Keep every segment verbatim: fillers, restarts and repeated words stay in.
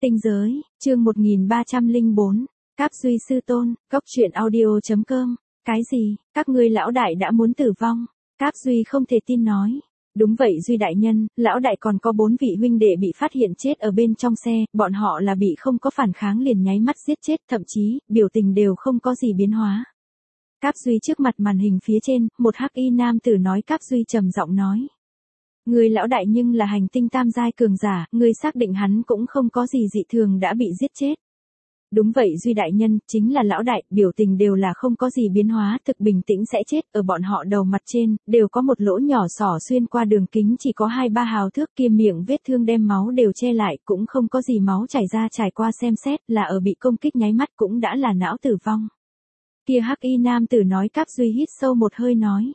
Tinh giới, chương một nghìn ba trăm lẻ bốn, Cáp Duy sư tôn, cốc truyện audio chấm com. Cái gì, các ngươi lão đại đã muốn tử vong? Cáp Duy không thể tin nói. Đúng vậy Duy đại nhân, lão đại còn có bốn vị huynh đệ bị phát hiện chết ở bên trong xe, bọn họ là bị không có phản kháng liền nháy mắt giết chết, thậm chí, biểu tình đều không có gì biến hóa. Cáp Duy trước mặt màn hình phía trên, một hắc y nam tử nói Cáp Duy trầm giọng nói. Người lão đại nhưng là hành tinh tam giai cường giả, người xác định hắn cũng không có gì dị thường đã bị giết chết. Đúng vậy Duy đại nhân, chính là lão đại, biểu tình đều là không có gì biến hóa, thực bình tĩnh sẽ chết, ở bọn họ đầu mặt trên, đều có một lỗ nhỏ xỏ xuyên qua đường kính chỉ có hai ba hào thước kia miệng vết thương đem máu đều che lại, cũng không có gì máu chảy ra trải qua xem xét, là ở bị công kích nháy mắt cũng đã là não tử vong. Kia hắc y nam tử nói Cáp Duy hít sâu một hơi nói.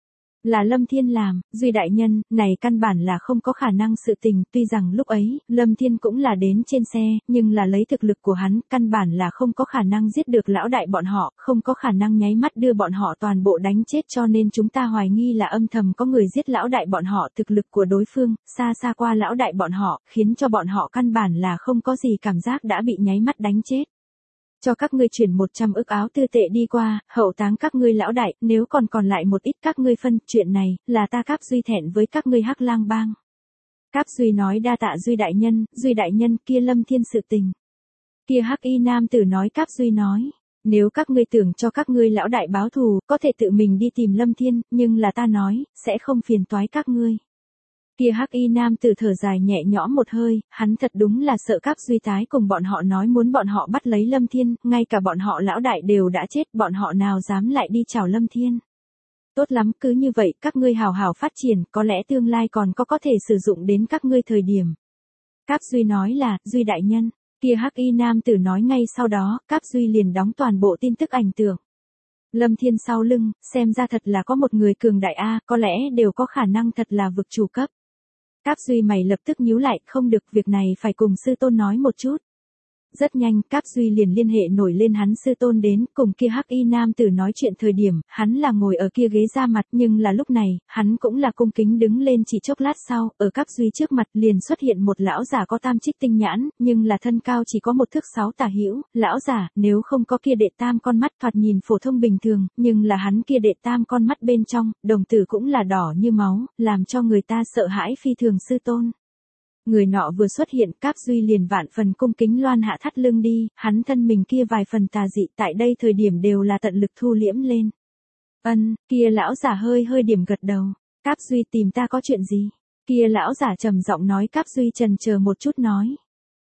Là Lâm Thiên làm, Duy đại nhân, này căn bản là không có khả năng sự tình, tuy rằng lúc ấy, Lâm Thiên cũng là đến trên xe, nhưng là lấy thực lực của hắn, căn bản là không có khả năng giết được lão đại bọn họ, không có khả năng nháy mắt đưa bọn họ toàn bộ đánh chết cho nên chúng ta hoài nghi là âm thầm có người giết lão đại bọn họ, thực lực của đối phương, xa xa qua lão đại bọn họ, khiến cho bọn họ căn bản là không có gì cảm giác đã bị nháy mắt đánh chết. Cho các ngươi chuyển một trăm ức áo tư tệ đi qua, hậu táng các ngươi lão đại, nếu còn còn lại một ít các ngươi phân, chuyện này, là ta Cáp Duy thẹn với các ngươi Hắc Lang bang. Cáp Duy nói đa tạ Duy đại nhân, Duy đại nhân kia Lâm Thiên sự tình. Kia hắc y nam tử nói Cáp Duy nói, nếu các ngươi tưởng cho các ngươi lão đại báo thù, có thể tự mình đi tìm Lâm Thiên, nhưng là ta nói, sẽ không phiền toái các ngươi. Kia hắc y nam tử thở dài nhẹ nhõm một hơi, hắn thật đúng là sợ Cáp Duy tái cùng bọn họ nói muốn bọn họ bắt lấy Lâm Thiên, ngay cả bọn họ lão đại đều đã chết, bọn họ nào dám lại đi chào Lâm Thiên. Tốt lắm, cứ như vậy, các ngươi hào hào phát triển, có lẽ tương lai còn có có thể sử dụng đến các ngươi thời điểm. Cáp Duy nói là, Duy đại nhân, kia hắc y nam tử nói ngay sau đó, Cáp Duy liền đóng toàn bộ tin tức ảnh tượng. Lâm Thiên sau lưng, xem ra thật là có một người cường đại A, có lẽ đều có khả năng thật là vực chủ cấp. Cáp Duy mày lập tức nhíu lại, không được, việc này phải cùng sư tôn nói một chút. Rất nhanh, Cáp Duy liền liên hệ nổi lên hắn sư tôn đến, cùng kia hắc y nam tử nói chuyện thời điểm, hắn là ngồi ở kia ghế ra mặt, nhưng là lúc này, hắn cũng là cung kính đứng lên chỉ chốc lát sau, ở Cáp Duy trước mặt liền xuất hiện một lão giả có tam trích tinh nhãn, nhưng là thân cao chỉ có một thước sáu tả hữu, lão giả, nếu không có kia đệ tam con mắt thoạt nhìn phổ thông bình thường, nhưng là hắn kia đệ tam con mắt bên trong, đồng tử cũng là đỏ như máu, làm cho người ta sợ hãi phi thường sư tôn. Người nọ vừa xuất hiện, Cáp Duy liền vạn phần cung kính loan hạ thắt lưng đi, hắn thân mình kia vài phần tà dị tại đây thời điểm đều là tận lực thu liễm lên. Ân, kia lão giả hơi hơi điểm gật đầu, Cáp Duy tìm ta có chuyện gì? Kia lão giả trầm giọng nói. Cáp Duy chần chờ một chút nói.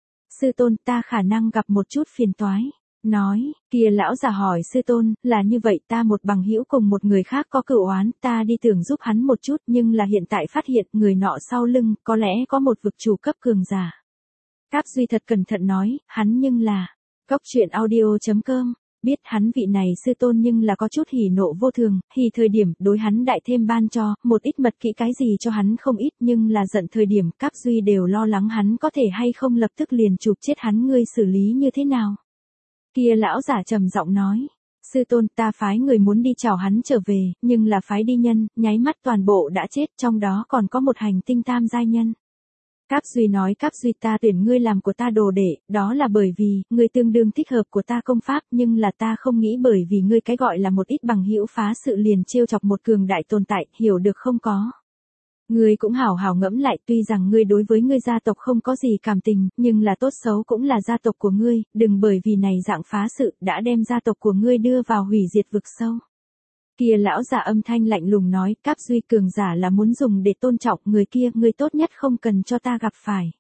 Sư tôn, ta khả năng gặp một chút phiền toái. Nói, kia lão giả hỏi sư tôn, là như vậy, ta một bằng hữu cùng một người khác có cựu oán, ta đi tưởng giúp hắn một chút, nhưng là hiện tại phát hiện, người nọ sau lưng, có lẽ có một vực chủ cấp cường giả. Cáp Duy thật cẩn thận nói, hắn nhưng là, cốc truyện audio chấm com, biết hắn vị này sư tôn nhưng là có chút hỉ nộ vô thường, hỉ thời điểm, đối hắn đại thêm ban cho, một ít mật kỹ cái gì cho hắn không ít, nhưng là giận thời điểm, Cáp Duy đều lo lắng hắn có thể hay không lập tức liền chụp chết hắn, ngươi xử lý như thế nào? Kia lão giả trầm giọng nói, sư tôn, ta phái người muốn đi chào hắn trở về, nhưng là phái đi nhân, nháy mắt toàn bộ đã chết, trong đó còn có một hành tinh tam giai nhân. Cáp Duy nói, Cáp Duy, ta tuyển ngươi làm của ta đồ đệ, đó là bởi vì, ngươi tương đương thích hợp của ta công pháp, nhưng là ta không nghĩ bởi vì ngươi cái gọi là một ít bằng hữu phá sự liền trêu chọc một cường đại tồn tại, hiểu được không có. Ngươi cũng hảo hảo ngẫm lại, tuy rằng ngươi đối với ngươi gia tộc không có gì cảm tình, nhưng là tốt xấu cũng là gia tộc của ngươi, đừng bởi vì này dạng phá sự, đã đem gia tộc của ngươi đưa vào hủy diệt vực sâu. Kia lão giả âm thanh lạnh lùng nói, Cáp Duy, cường giả là muốn dùng để tôn trọng người kia, ngươi tốt nhất không cần cho ta gặp phải.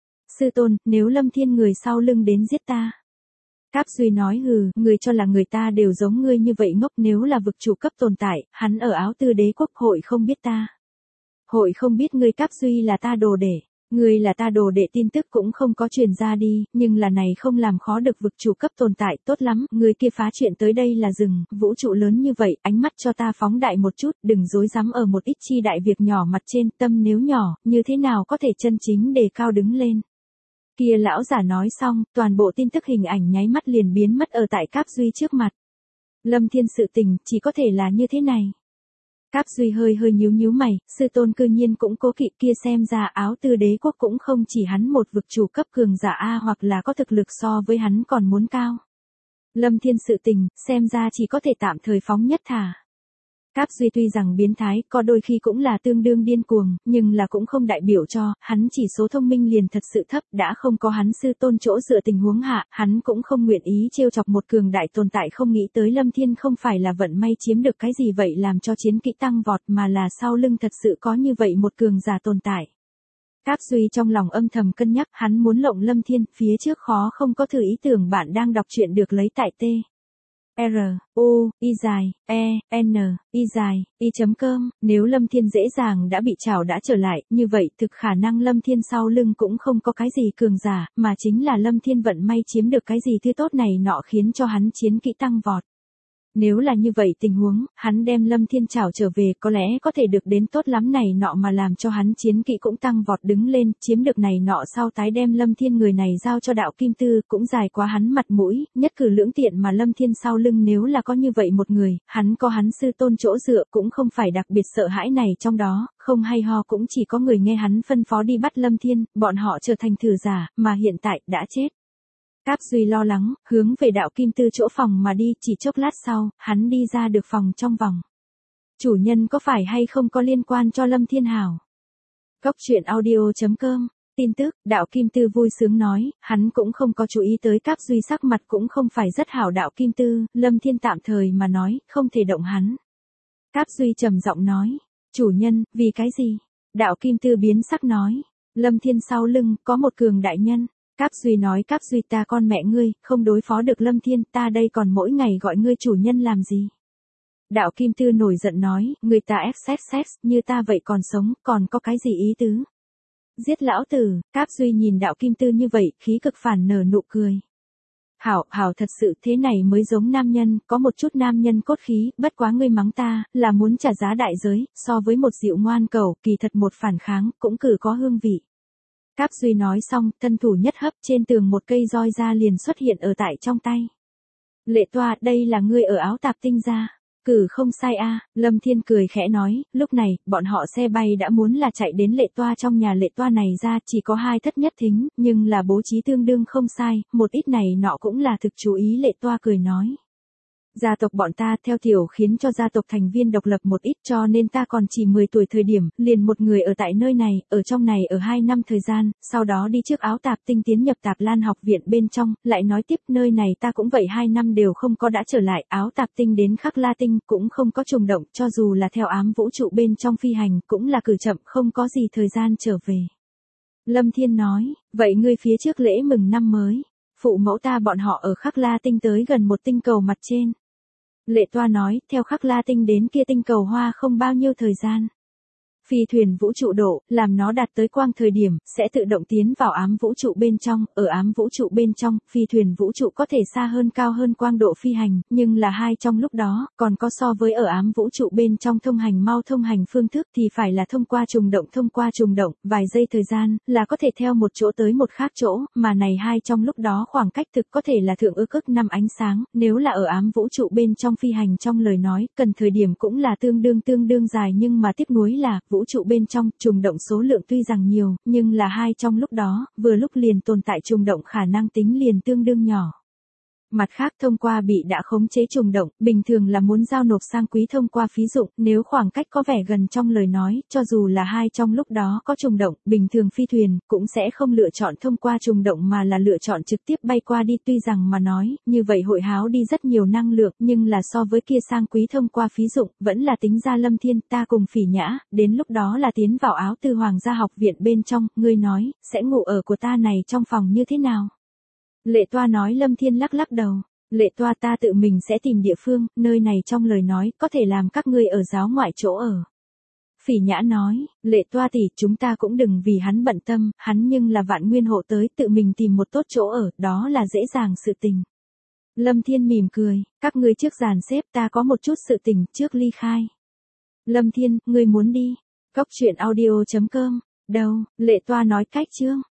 Sư tôn, nếu Lâm Thiên người sau lưng đến giết ta. Cáp Duy nói hừ, người cho là người ta đều giống ngươi như vậy ngốc, nếu là vực chủ cấp tồn tại, hắn ở Áo Tư Đế quốc hội không biết ta. Hội không biết ngươi Cáp Duy là ta đồ đệ, ngươi là ta đồ đệ tin tức cũng không có truyền ra đi, nhưng là này không làm khó được vực chủ cấp tồn tại, tốt lắm, ngươi kia phá chuyện tới đây là rừng, vũ trụ lớn như vậy, ánh mắt cho ta phóng đại một chút, đừng dối dám ở một ít chi đại việc nhỏ mặt trên, tâm nếu nhỏ, như thế nào có thể chân chính đề cao đứng lên. Kia lão giả nói xong, toàn bộ tin tức hình ảnh nháy mắt liền biến mất ở tại Cáp Duy trước mặt. Lâm Thiên sự tình, chỉ có thể là như thế này. Cáp Duy hơi hơi nhíu nhíu mày, sư tôn cư nhiên cũng cố kỵ kia xem ra áo tư đế quốc cũng không chỉ hắn một vực chủ cấp cường giả A hoặc là có thực lực so với hắn còn muốn cao. Lâm Thiên sự tình, xem ra chỉ có thể tạm thời phóng nhất thả. Cáp Duy tuy rằng biến thái, có đôi khi cũng là tương đương điên cuồng, nhưng là cũng không đại biểu cho, hắn chỉ số thông minh liền thật sự thấp, đã không có hắn sư tôn chỗ dựa tình huống hạ, hắn cũng không nguyện ý trêu chọc một cường đại tồn tại không nghĩ tới Lâm Thiên không phải là vận may chiếm được cái gì vậy làm cho chiến kỹ tăng vọt mà là sau lưng thật sự có như vậy một cường giả tồn tại. Cáp Duy trong lòng âm thầm cân nhắc, hắn muốn lộng Lâm Thiên, phía trước khó không có thử ý tưởng bạn đang đọc truyện được lấy tại T. R, U, Y dài, E, N, Y dài, Y chấm cơm, nếu Lâm Thiên dễ dàng đã bị trảo đã trở lại, như vậy thực khả năng Lâm Thiên sau lưng cũng không có cái gì cường giả, mà chính là Lâm Thiên vận may chiếm được cái gì thứ tốt này nọ khiến cho hắn chiến kỹ tăng vọt. Nếu là như vậy tình huống, hắn đem Lâm Thiên trảo trở về có lẽ có thể được đến tốt lắm này nọ mà làm cho hắn chiến kỹ cũng tăng vọt đứng lên, chiếm được này nọ sau tái đem Lâm Thiên người này giao cho đạo Kim Tư cũng dài quá hắn mặt mũi, nhất cử lưỡng tiện mà Lâm Thiên sau lưng nếu là có như vậy một người, hắn có hắn sư tôn chỗ dựa cũng không phải đặc biệt sợ hãi này trong đó, không hay ho cũng chỉ có người nghe hắn phân phó đi bắt Lâm Thiên, bọn họ trở thành thử giả, mà hiện tại đã chết. Cáp Duy lo lắng, hướng về đạo Kim Tư chỗ phòng mà đi, chỉ chốc lát sau, hắn đi ra được phòng trong vòng. Chủ nhân có phải hay không có liên quan cho Lâm Thiên hảo? Góc truyện audio chấm com, tin tức, đạo Kim Tư vui sướng nói, hắn cũng không có chú ý tới Cáp Duy sắc mặt cũng không phải rất hảo đạo Kim Tư, Lâm Thiên tạm thời mà nói, không thể động hắn. Cáp Duy trầm giọng nói, chủ nhân, vì cái gì? Đạo Kim Tư biến sắc nói, Lâm Thiên sau lưng, có một cường đại nhân. Cáp Duy nói Cáp Duy ta con mẹ ngươi, không đối phó được Lâm Thiên, ta đây còn mỗi ngày gọi ngươi chủ nhân làm gì? Đạo Kim Tư nổi giận nói, người ta ép xét xét, như ta vậy còn sống, còn có cái gì ý tứ? Giết lão tử, Cáp Duy nhìn đạo Kim Tư như vậy, khí cực phản nở nụ cười. Hảo, hảo thật sự thế này mới giống nam nhân, có một chút nam nhân cốt khí, bất quá ngươi mắng ta, là muốn trả giá đại giới, so với một dịu ngoan cầu, kỳ thật một phản kháng, cũng cử có hương vị. Cáp Duy nói xong, thân thủ nhất hấp trên tường một cây roi da liền xuất hiện ở tại trong tay. Lệ Toa, đây là ngươi ở áo tạp tinh ra. Cử không sai a, Lâm Thiên cười khẽ nói, lúc này, bọn họ xe bay đã muốn là chạy đến Lệ Toa trong nhà Lệ Toa này ra, chỉ có hai thất nhất thính, nhưng là bố trí tương đương không sai, một ít này nọ cũng là thực chú ý Lệ Toa cười nói. Gia tộc bọn ta theo tiểu khiến cho gia tộc thành viên độc lập một ít cho nên ta còn chỉ mười tuổi thời điểm, liền một người ở tại nơi này, ở trong này ở hai năm thời gian, sau đó đi trước áo tạp tinh tiến nhập Tạp Lan học viện bên trong, lại nói tiếp nơi này ta cũng vậy hai năm đều không có đã trở lại, áo tạp tinh đến Khắc La Tinh cũng không có trùng động, cho dù là theo ám vũ trụ bên trong phi hành cũng là cử chậm không có gì thời gian trở về. Lâm Thiên nói, vậy ngươi phía trước lễ mừng năm mới, phụ mẫu ta bọn họ ở Khắc La Tinh tới gần một tinh cầu mặt trên. Lệ Toa nói, theo Khắc La Tinh đến kia tinh cầu hoa không bao nhiêu thời gian. Phi thuyền vũ trụ độ, làm nó đạt tới quang thời điểm, sẽ tự động tiến vào ám vũ trụ bên trong, ở ám vũ trụ bên trong, phi thuyền vũ trụ có thể xa hơn cao hơn quang độ phi hành, nhưng là hai trong lúc đó, còn có so với ở ám vũ trụ bên trong thông hành mau thông hành phương thức thì phải là thông qua trùng động thông qua trùng động, vài giây thời gian, là có thể theo một chỗ tới một khác chỗ, mà này hai trong lúc đó khoảng cách thực có thể là thượng ước ức năm ánh sáng, nếu là ở ám vũ trụ bên trong phi hành trong lời nói, cần thời điểm cũng là tương đương tương đương dài nhưng mà tiếp nối là, vũ trụ bên trong, trùng động số lượng tuy rằng nhiều, nhưng là hai trong lúc đó, vừa lúc liền tồn tại trùng động khả năng tính liền tương đương nhỏ. Mặt khác thông qua bị đã khống chế trùng động, bình thường là muốn giao nộp sang quý thông qua phí dụng, nếu khoảng cách có vẻ gần trong lời nói, cho dù là hai trong lúc đó có trùng động, bình thường phi thuyền, cũng sẽ không lựa chọn thông qua trùng động mà là lựa chọn trực tiếp bay qua đi tuy rằng mà nói, như vậy hội háo đi rất nhiều năng lượng, nhưng là so với kia sang quý thông qua phí dụng, vẫn là tính ra Lâm Thiên ta cùng Phỉ Nhã, đến lúc đó là tiến vào áo tư hoàng gia học viện bên trong, ngươi nói, sẽ ngủ ở của ta này trong phòng như thế nào? Lệ Toa nói Lâm Thiên lắc lắc đầu, Lệ Toa ta tự mình sẽ tìm địa phương, nơi này trong lời nói, có thể làm các ngươi ở giáo ngoại chỗ ở. Phỉ Nhã nói, Lệ Toa tỷ chúng ta cũng đừng vì hắn bận tâm, hắn nhưng là vạn nguyên hộ tới tự mình tìm một tốt chỗ ở, đó là dễ dàng sự tình. Lâm Thiên mỉm cười, các ngươi trước dàn xếp ta có một chút sự tình trước ly khai. Lâm Thiên, ngươi muốn đi, góc truyện audio chấm com, đâu, Lệ Toa nói cách chương.